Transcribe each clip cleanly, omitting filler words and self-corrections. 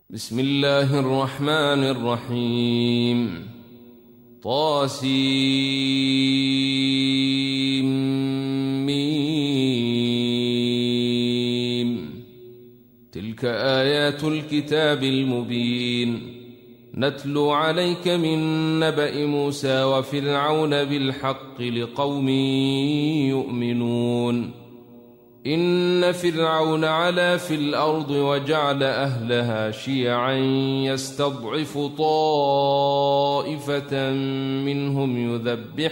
بسم الله الرحمن الرحيم طاسيم تلك آيات الكتاب المبين نتلو عليك من نبأ موسى وفرعون بالحق لقوم يؤمنون إن فرعون علا في الأرض وجعل أهلها شيعا يستضعف طائفة منهم يذبح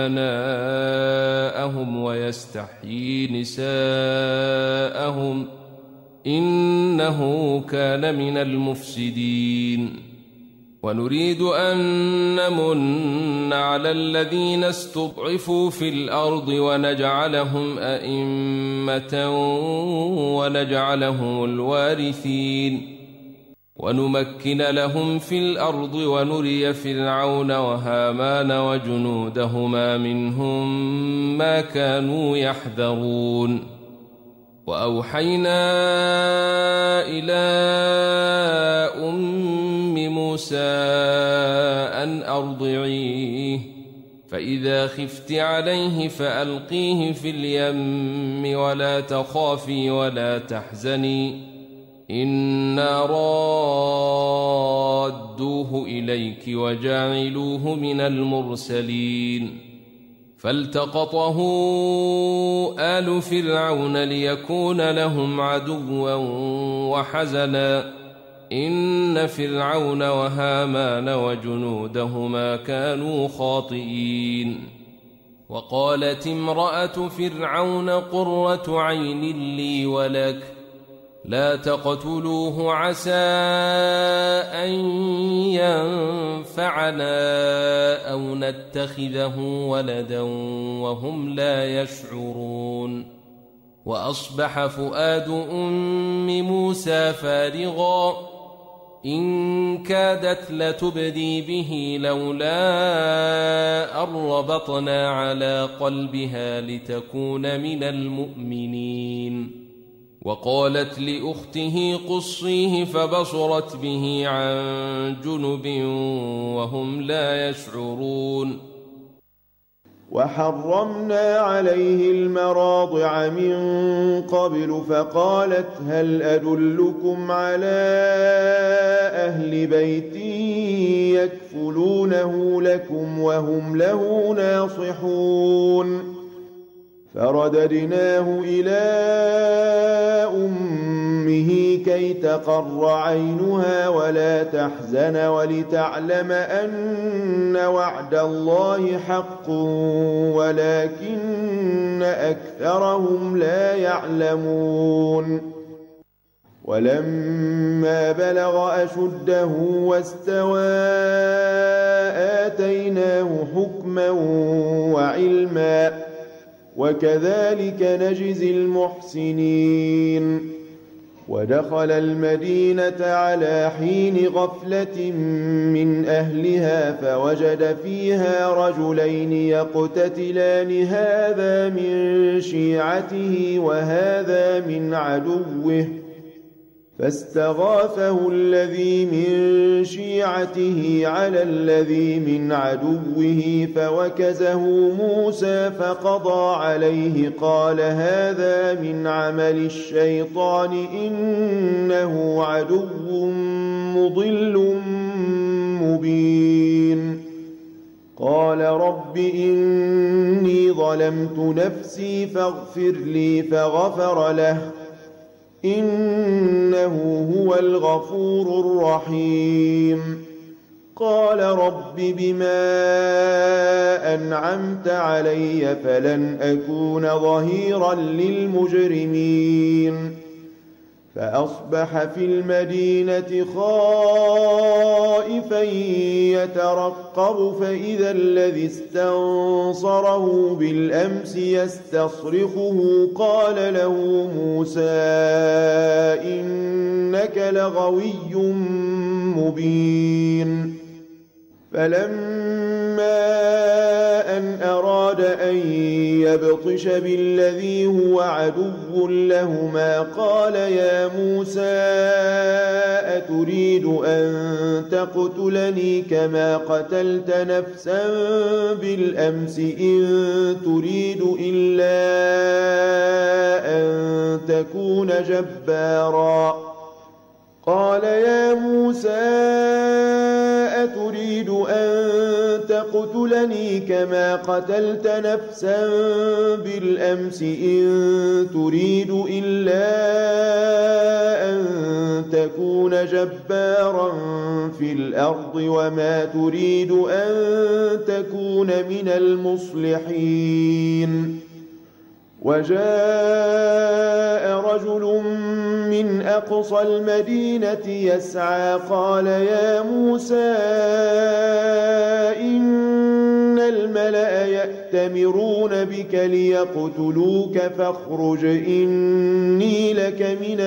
أبناءهم ويستحيي نساءهم إنه كان من المفسدين ونريد أن نمن على الذين استضعفوا في الأرض ونجعلهم أئمة ونجعلهم الوارثين ونمكن لهم في الأرض ونري فرعون وهامان وجنودهما منهم ما كانوا يحذرون وأوحينا إلى موسى أن أرضعيه فإذا خفت عليه فألقيه في اليم ولا تخافي ولا تحزني إنا رادوه إليك وجاعلوه من المرسلين فالتقطه آل فرعون ليكون لهم عدوا وحزنا إن فرعون وهامان وجنودهما كانوا خاطئين وقالت امرأة فرعون قرة عين لي ولك لا تقتلوه عسى أن ينفعنا أو نتخذه ولدا وهم لا يشعرون وأصبح فؤاد أم موسى فارغا إن كادت لتبدي به لولا أن ربطنا على قلبها لتكون من المؤمنين وقالت لأخته قصيه فبصرت به عن جنب وهم لا يشعرون وحرمنا عليه المراضع من قبل فقالت هل أدلكم على أهل بيت يكفلونه لكم وهم له ناصحون فرددناه إلى أمه كي تقر عينها ولا تحزن ولتعلم أن وعد الله حق ولكن أكثرهم لا يعلمون ولما بلغ أشده واستوى آتيناه حكما وعلما وكذلك نجزي المحسنين ودخل المدينة على حين غفلة من أهلها فوجد فيها رجلين يقتتلان هذا من شيعته وهذا من عدوه فاستغاثه الذي من شيعته على الذي من عدوه فوكزه موسى فقضى عليه قال هذا من عمل الشيطان إنه عدو مضل مبين قال رب إني ظلمت نفسي فاغفر لي فغفر له إنه هو الغفور الرحيم قال رب بما أنعمت علي فلن أكون ظهيرا للمجرمين فأصبح في المدينة خائفا يترقب فإذا الذي استنصره بالأمس يستصرخه قال له موسى إنك لغوي مبين فلما أن أراد أن يبطش بالذي هو عدو لهما قال يا موسى أتريد أن تقتلني كما قتلت نفسا بالأمس إن تريد إلا أن تكون جبارا قال يا موسى أتريد أن تقتلني كما قتلت نفسا بالأمس إن تريد إلا أن تكون جبارا في الأرض وما تريد أن تكون من المصلحين وجاء رجل من أقصى المدينة يسعى قال يا موسى إن الملأ يأتمرون بك ليقتلوك فاخرج إني لك من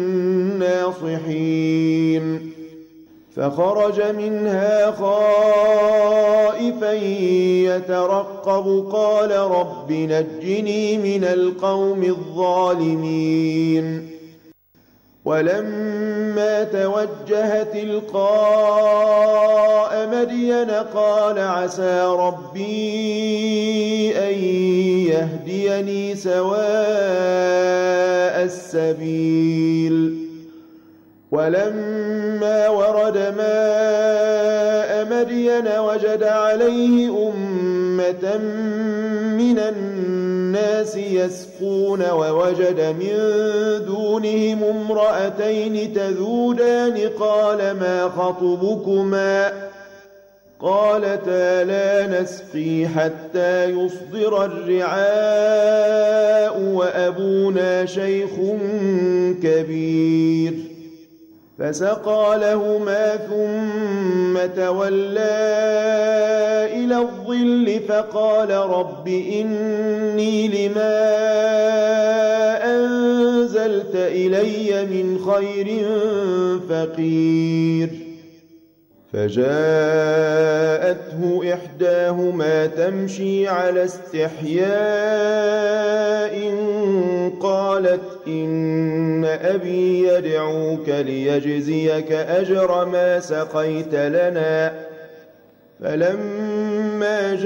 الناصحين فخرج منها خائفا يترقب قال رب نجني من القوم الظالمين ولما توجه تلقاء مدين قال عسى ربي أن يهديني سواء السبيل ولما ورد ماء مدين وجد عليه أمة من الناس يسقون ووجد من دونهم امرأتين تذودان قال ما خطبكما قالتا لا نسقي حتى يصدر الرعاء وأبونا شيخ كبير فسقى لهما ثم تولى إلى الظل فقال رب إني لما أنزلت إلي من خير فقير فجاءته إحداهما تمشي على استحياء قالت إن أبي يدعوك ليجزيك أجر ما سقيت لنا فلما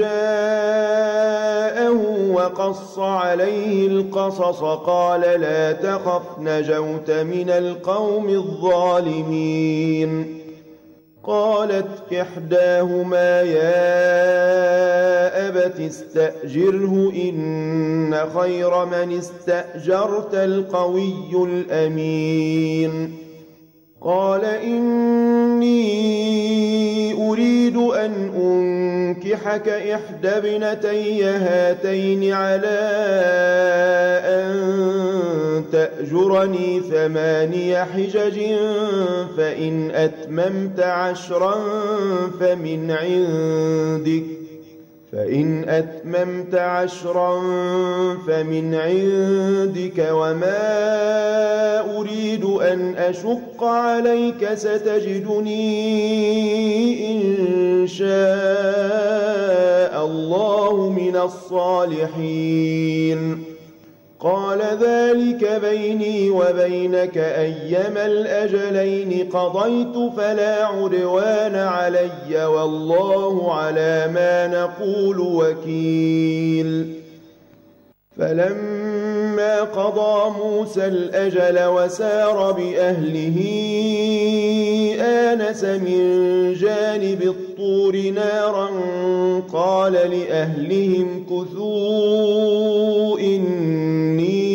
جاءه وقص عليه القصص قال لا تخف نجوت من القوم الظالمين قالت إحداهما يا أبت استأجره إن خير من استأجرت القوي الأمين قال إني أريد أن أنكحك إحدى ابنتي هاتين على أن تأجرني 8 حجج فإن أتممت 10 فمن عندك وما أريد أن أشق عليك ستجدني إن شاء الله من الصالحين قال ذلك بيني وبينك أيما الأجلين قضيت فلا عدوان علي والله على ما نقول وكيل فلما قضى موسى الأجل وسار بأهله آنس من جانب الطور نارا قال لأهلهم كثوا إني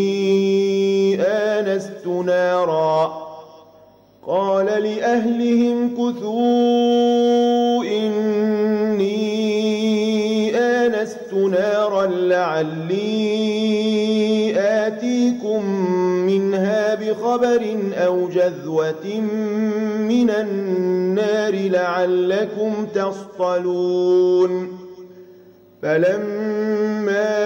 آنست نارا لعلي آتيكم منها بخبر أو جذوة من النار لعلكم تصطلون فلما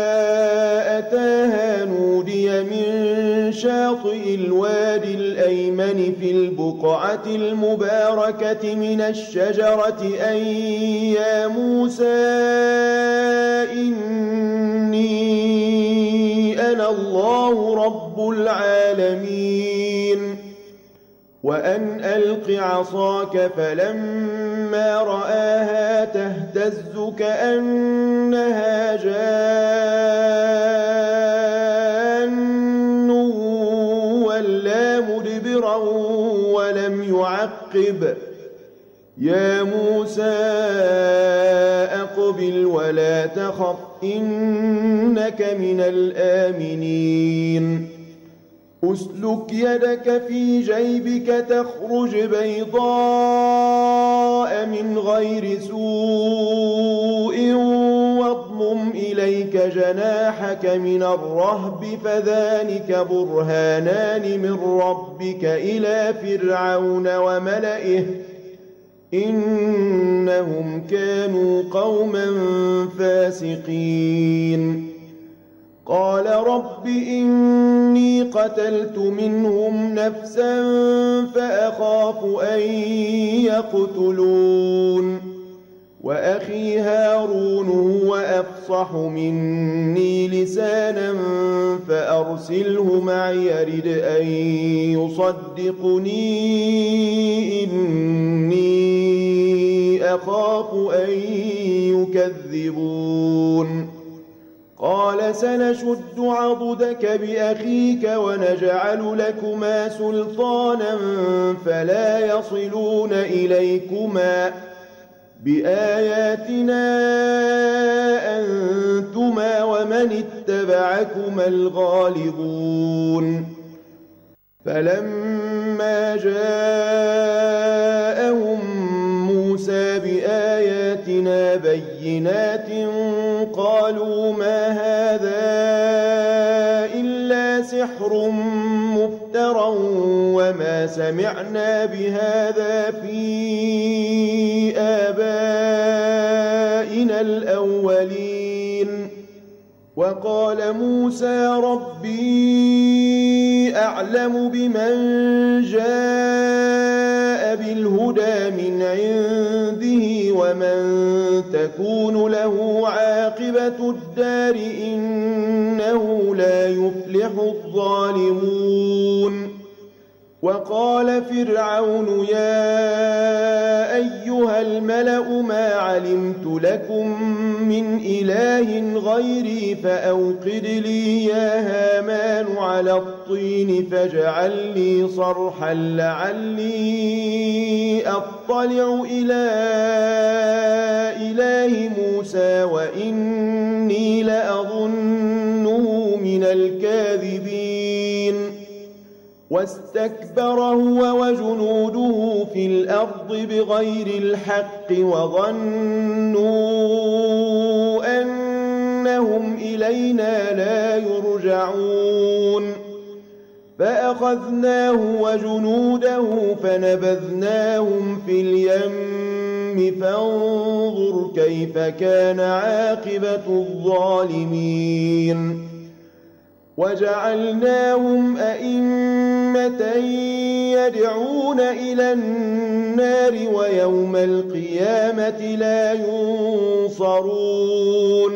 أتاها نودي من شاطئ الوادي الأيمن في البقعة المباركة من الشجرة أن يا موسى إني أنا الله رب العالمين وأن ألق عصاك فلما رآها تهتز كأنها جان ولا مدبرا ولم يعقب يا موسى أقبل ولا تخف إنك من الآمنين أسلك يدك في جيبك تخرج بيضاء من غير سوء واضمم إليك جناحك من الرهب فذلك برهانان من ربك إلى فرعون وملئه إنهم كانوا قوما فاسقين قال رب إني قتلت منهم نفسا فأخاف أن يقتلون وأخي هارون هو أفصح مني لسانا فأرسله معي يرد أن يصدقني إني أخاف أن يكذبون قال سنشد عضدك بأخيك ونجعل لكما سلطانا فلا يصلون إليكما بآياتنا أنتما ومن اتبعكما الغالبون فلما جاءهم موسى بآياتنا بينات قالوا ما هذا إلا سحر مفترى وما سمعنا بهذا في آبائنا الأولين وقال موسى ربي أعلم بمن جاء بالهدى من عنده ومن تكون له عاقبة الدار إنه لا يفلح الظالمون وقال فرعون يا أيها الملأ ما علمت لكم من إله غيري فأوقد لي يا هامان على الطين فاجعل لي صرحا لعلي أطلع إلى إله موسى وإني لأظنه من الكاذبين واستكبر هو وجنوده في الأرض بغير الحق وظنوا أنهم إلينا لا يرجعون فأخذناه وجنوده فنبذناهم في اليم فانظر كيف كان عاقبة الظالمين وجعلناهم أئمة يدعون إلى النار ويوم القيامة لا ينصرون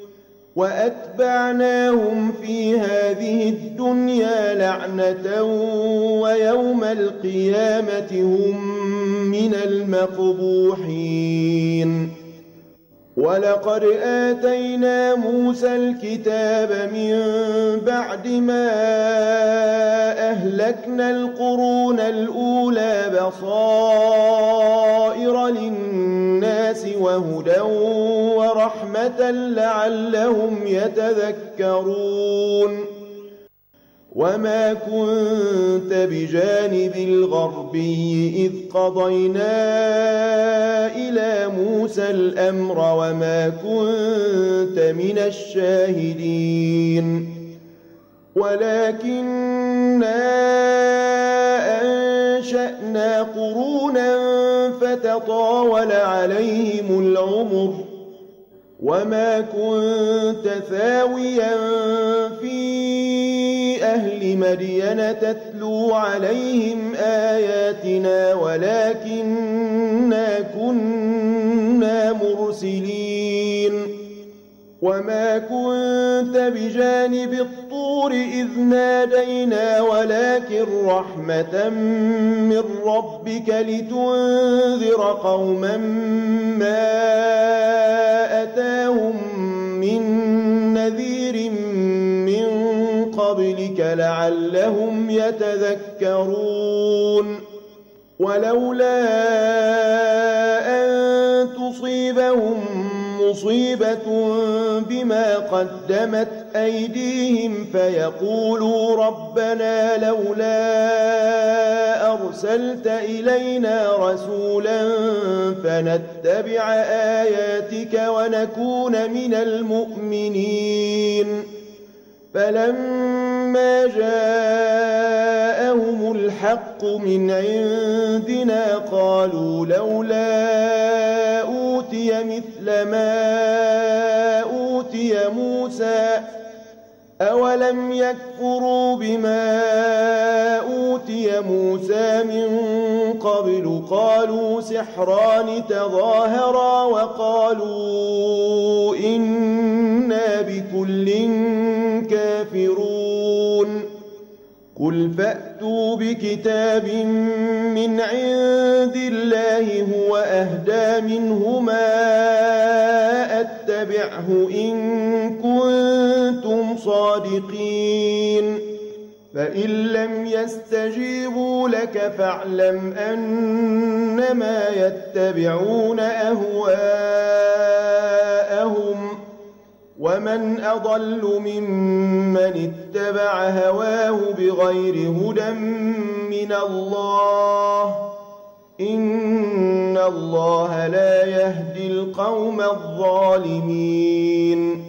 وأتبعناهم في هذه الدنيا لعنة ويوم القيامة هم من المقبوحين ولقد آتينا موسى الكتاب من بعد ما أهلكنا القرون الأولى بصائر للناس وهدى ورحمة لعلهم يتذكرون وما كنت بجانب الغربي إذ قضينا إلى موسى الأمر وما كنت من الشاهدين ولكننا أنشأنا قرونا فتطاول عليهم العمر وما كنت ثاويا في أهل مدين تتلو عليهم آياتنا ولكننا كنا مرسلين وما كنت بجانب الطور الطور إذ نادينا ولكن رحمة من ربك لتنذر قوما ما أتاهم من نذير من قبلك لعلهم يتذكرون ولولا أن تصيبهم مصيبة بما قدمت أيديهم فيقولوا ربنا لولا أرسلت إلينا رسولا فنتبع آياتك ونكون من المؤمنين فلما جاءهم الحق من عندنا قالوا لولا أوتي مثل ما أوتي موسى أولم يكفروا بما أوتي موسى من قبل قالوا سحران تظاهرا وقالوا إنا بكل كافرون قل فأتوا بكتاب من عند الله هو أهدى منهما أتبعه إن كنتم صادقين فإن لم يستجيبوا لك فاعلم أنما يتبعون أهواءهم ومن أضل ممن اتبع هواه بغير هدى من الله إن الله لا يهدي القوم الظالمين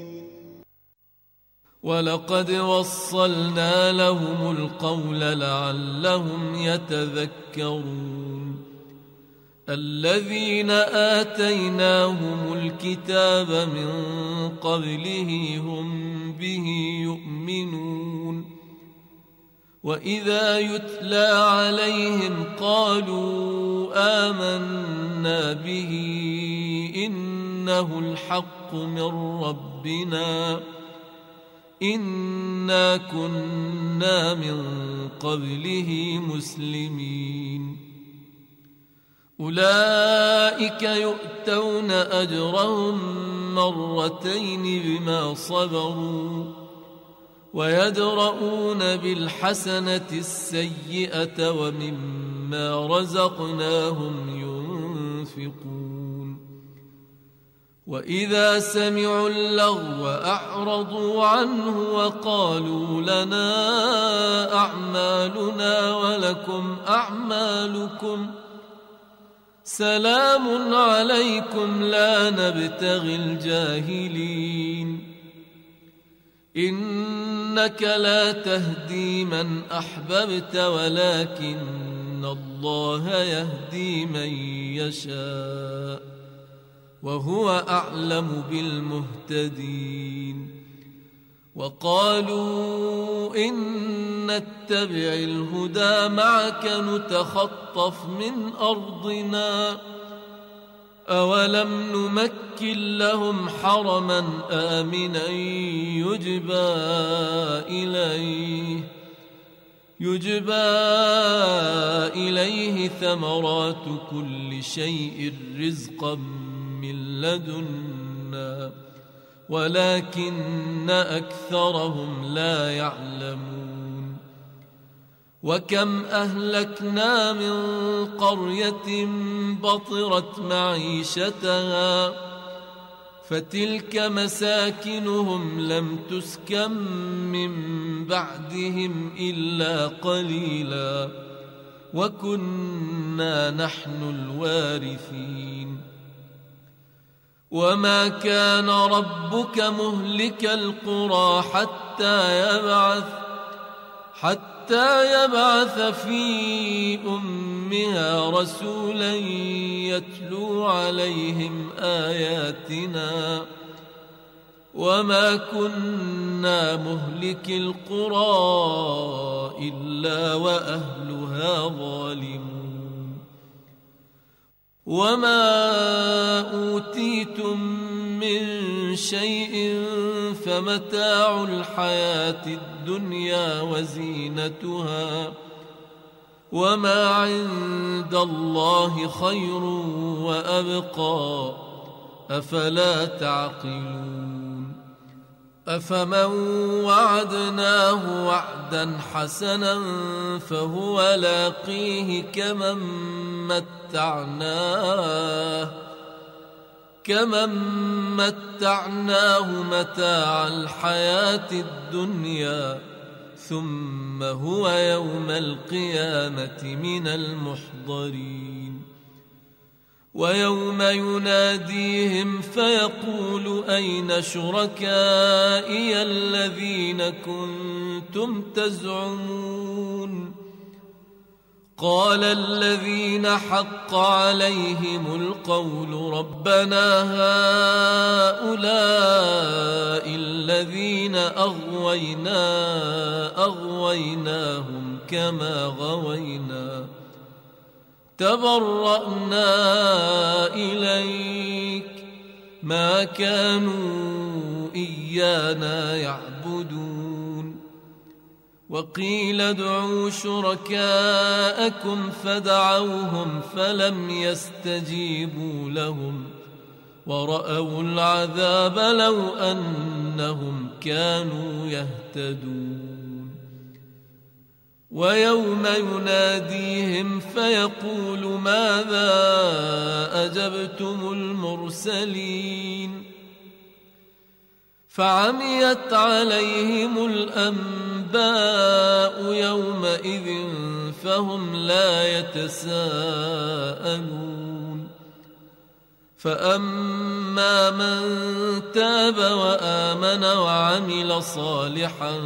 ولقد وصلنا لهم القول لعلهم يتذكرون الذين آتيناهم الكتاب من قبله هم به يؤمنون وإذا يتلى عليهم قالوا آمنا به إنه الحق من ربنا إنا كنا من قبله مسلمين أولئك يؤتون أجرهم مرتين بما صبروا ويدرؤون بالحسنة السيئة ومما رزقناهم ينفقون وإذا سمعوا اللغو أعرضوا عنه وقالوا لنا أعمالنا ولكم أعمالكم سلام عليكم لا نبتغي الجاهلين إنك لا تهدي من أحببت ولكن الله يهدي من يشاء وهو أعلم بالمهتدين وقالوا إن نتبع الهدى معك نتخطف من أرضنا أولم نمكن لهم حرما آمنا يجبى إليه ثمرات كل شيء رزقا من لدنا ولكن أكثرهم لا يعلمون وكم أهلكنا من قرية بطرت معيشتها فتلك مساكنهم لم تسكن من بعدهم إلا قليلا وكنا نحن الوارثين وما كان ربك مهلك القرى حتى يبعث في أمها رسولا يتلو عليهم آياتنا وما كنا مهلك القرى إلا وأهلها ظالمون وما أوتيتم من شيء متاع الحياة الدنيا وزينتها وما عند الله خير وأبقى أفلا تعقلون أفمن وعدناه وعدا حسنا فهو لاقيه كمن متعناه متاع الحياة الدنيا ثم هو يوم القيامة من المحضرين ويوم يناديهم فيقول أين شركائي الذين كنتم تزعمون قال الذين حق عليهم القول ربنا هؤلاء الذين أغويناهم كما غوينا تبرأنا إليك ما كانوا إيانا يعبدون وقيل ادعوا شركاءكم فدعوهم فلم يستجيبوا لهم ورأوا العذاب لو أنهم كانوا يهتدون ويوم يناديهم فيقول ماذا أجبتم المرسلين فعميت عليهم الأنباء يومئذ فهم لا يتساءلون فأما من تاب وآمن وعمل صالحا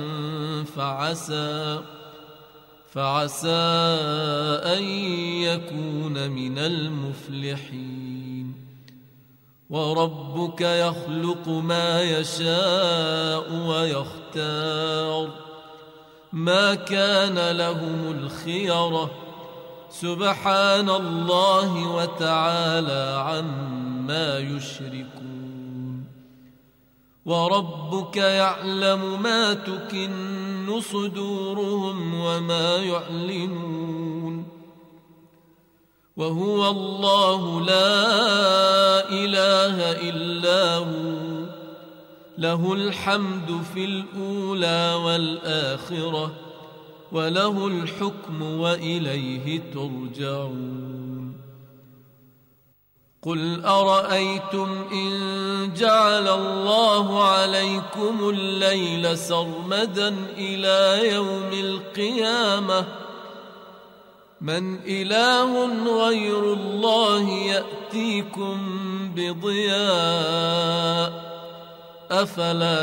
فعسى أن يكون من المفلحين وربك يخلق ما يشاء ويختار ما كان لهم الخيرة سبحان الله وتعالى عما يشركون وربك يعلم ما تكن صدورهم وما يعلنون وهو الله لا إله إلا هو له الحمد في الأولى والآخرة وله الحكم وإليه ترجعون قل أرأيتم إن جعل الله عليكم الليل سرمدا إلى يوم القيامة من إله غير الله يأتيكم بضياء أفلا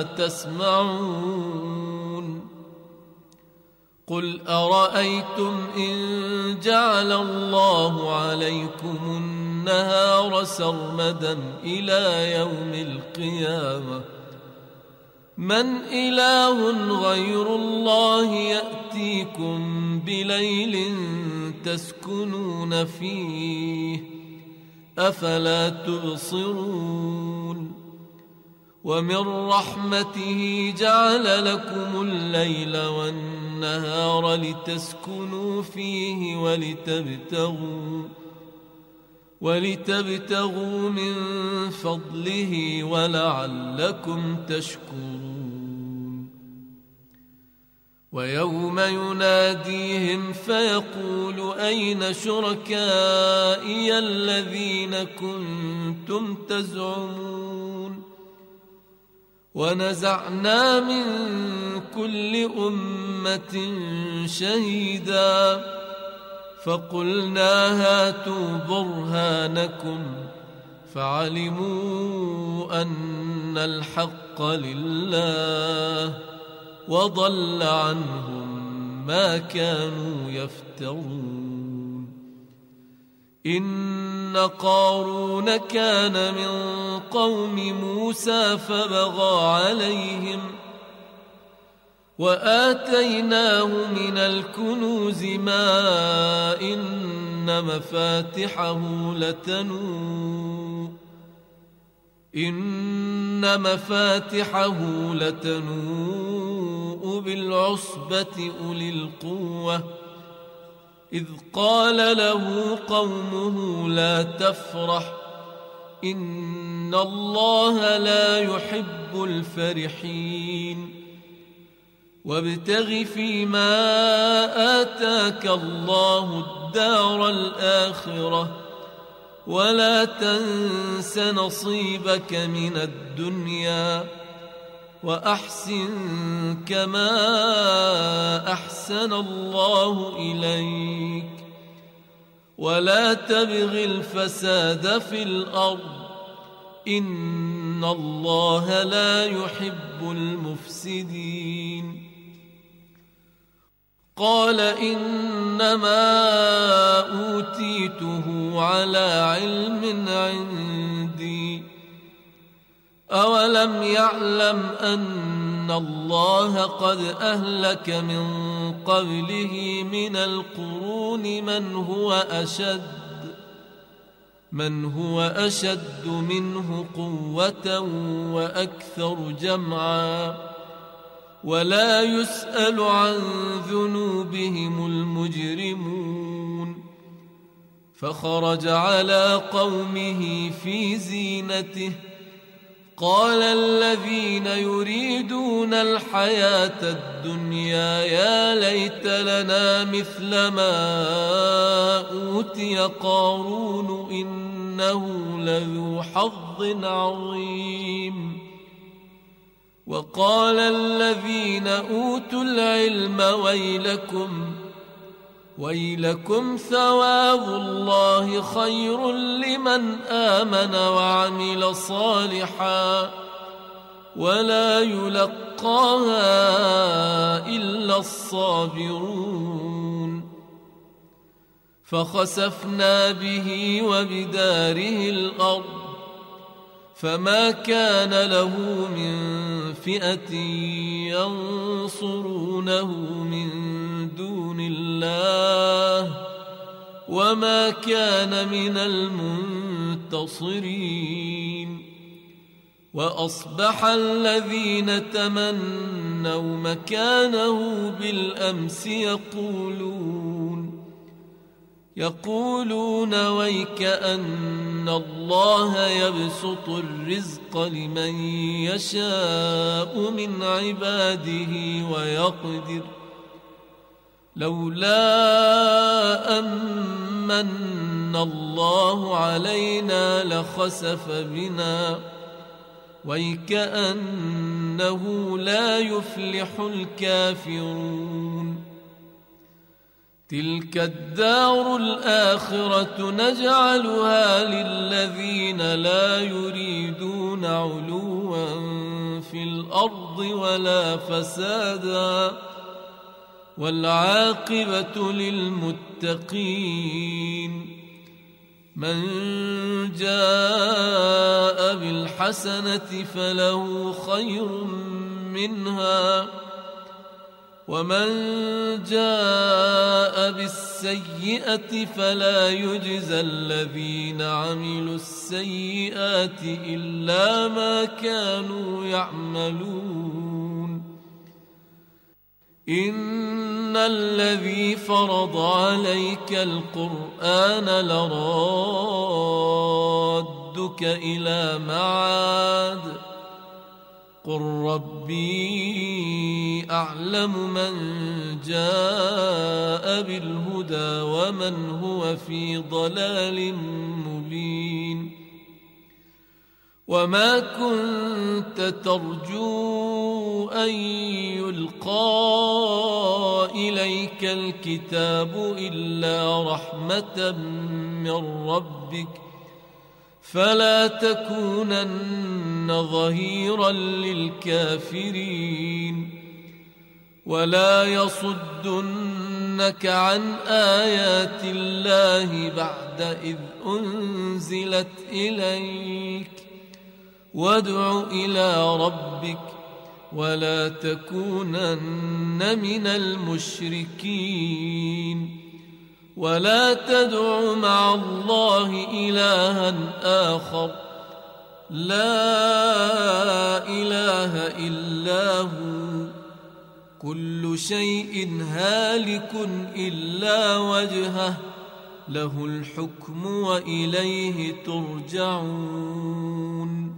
تسمعون قل أرأيتم إن جعل الله عليكم النهار سرمدا إلى يوم القيامة من إله غير الله يأتيكم بليل تسكنون فيه أفلا تبصرون ومن رحمته جعل لكم الليل والنهار لتسكنوا فيه ولتبتغوا من فضله ولعلكم تشكرون ويوم يناديهم فيقول أين شركائي الذين كنتم تزعمون ونزعنا من كل أمة شهيدا فقلنا هاتوا برهانكم فعلموا أن الحق لله وضل عنهم ما كانوا يفترون إن قارون كان من قوم موسى فبغى عليهم وآتيناه من الكنوز ما إن مفاتحه لتنوء إن مفاتحه لتنوء بالعصبة أولي القوة إذ قال له قومه لا تفرح إن الله لا يحب الفرحين وابتغ فيما آتاك الله الدار الآخرة ولا تنس نصيبك من الدنيا وأحسن كما أحسن الله إليك ولا تبغ الفساد في الأرض إن الله لا يحب المفسدين قال إنما أوتيته على علم عندي أولم يعلم أن الله قد أهلك من قبله من القرون من هو أشد منه قوة وأكثر جمعا ولا يسأل عن ذنوبهم المجرمون فخرج على قومه في زينته قال الذين يريدون الحياة الدنيا يا ليت لنا مثل ما أوتي قارون إنه لذو حظ عظيم وقال الذين أوتوا العلم ويلكم ثواب الله خير لمن آمن وعمل صالحا ولا يلقاها إلا الصابرون فخسفنا به وبداره الأرض فما كان له من فئة ينصرونه من دون الله وما كان من المنتصرين وأصبح الذين تمنوا مكانه بالأمس يقولون ويك أن الله يبسط الرزق لمن يشاء من عباده ويقدر لولا أمن الله علينا لخسف بنا ويكأنه لا يفلح الكافرون تلك الدار الآخرة نجعلها للذين لا يريدون علوا في الأرض ولا فسادا والعاقبة للمتقين من جاء بالحسنة فله خير منها ومن جاء بالسيئة فلا يجزى الذين عملوا السيئات إلا ما كانوا يعملون إن الذي فرض عليك القرآن لرادك إلى معاد قل ربي أعلم من جاء بالهدى ومن هو في ضلال مبين وما كنت ترجو أن يلقى إليك الكتاب إلا رحمة من ربك فلا تكونن ظهيرا للكافرين ولا يصدنك عن آيات الله بعد إذ أنزلت إليك وادع إلى ربك ولا تكونن من المشركين ولا تدع مع الله إلها آخر لا إله إلا هو كل شيء هالك إلا وجهه له الحكم وإليه ترجعون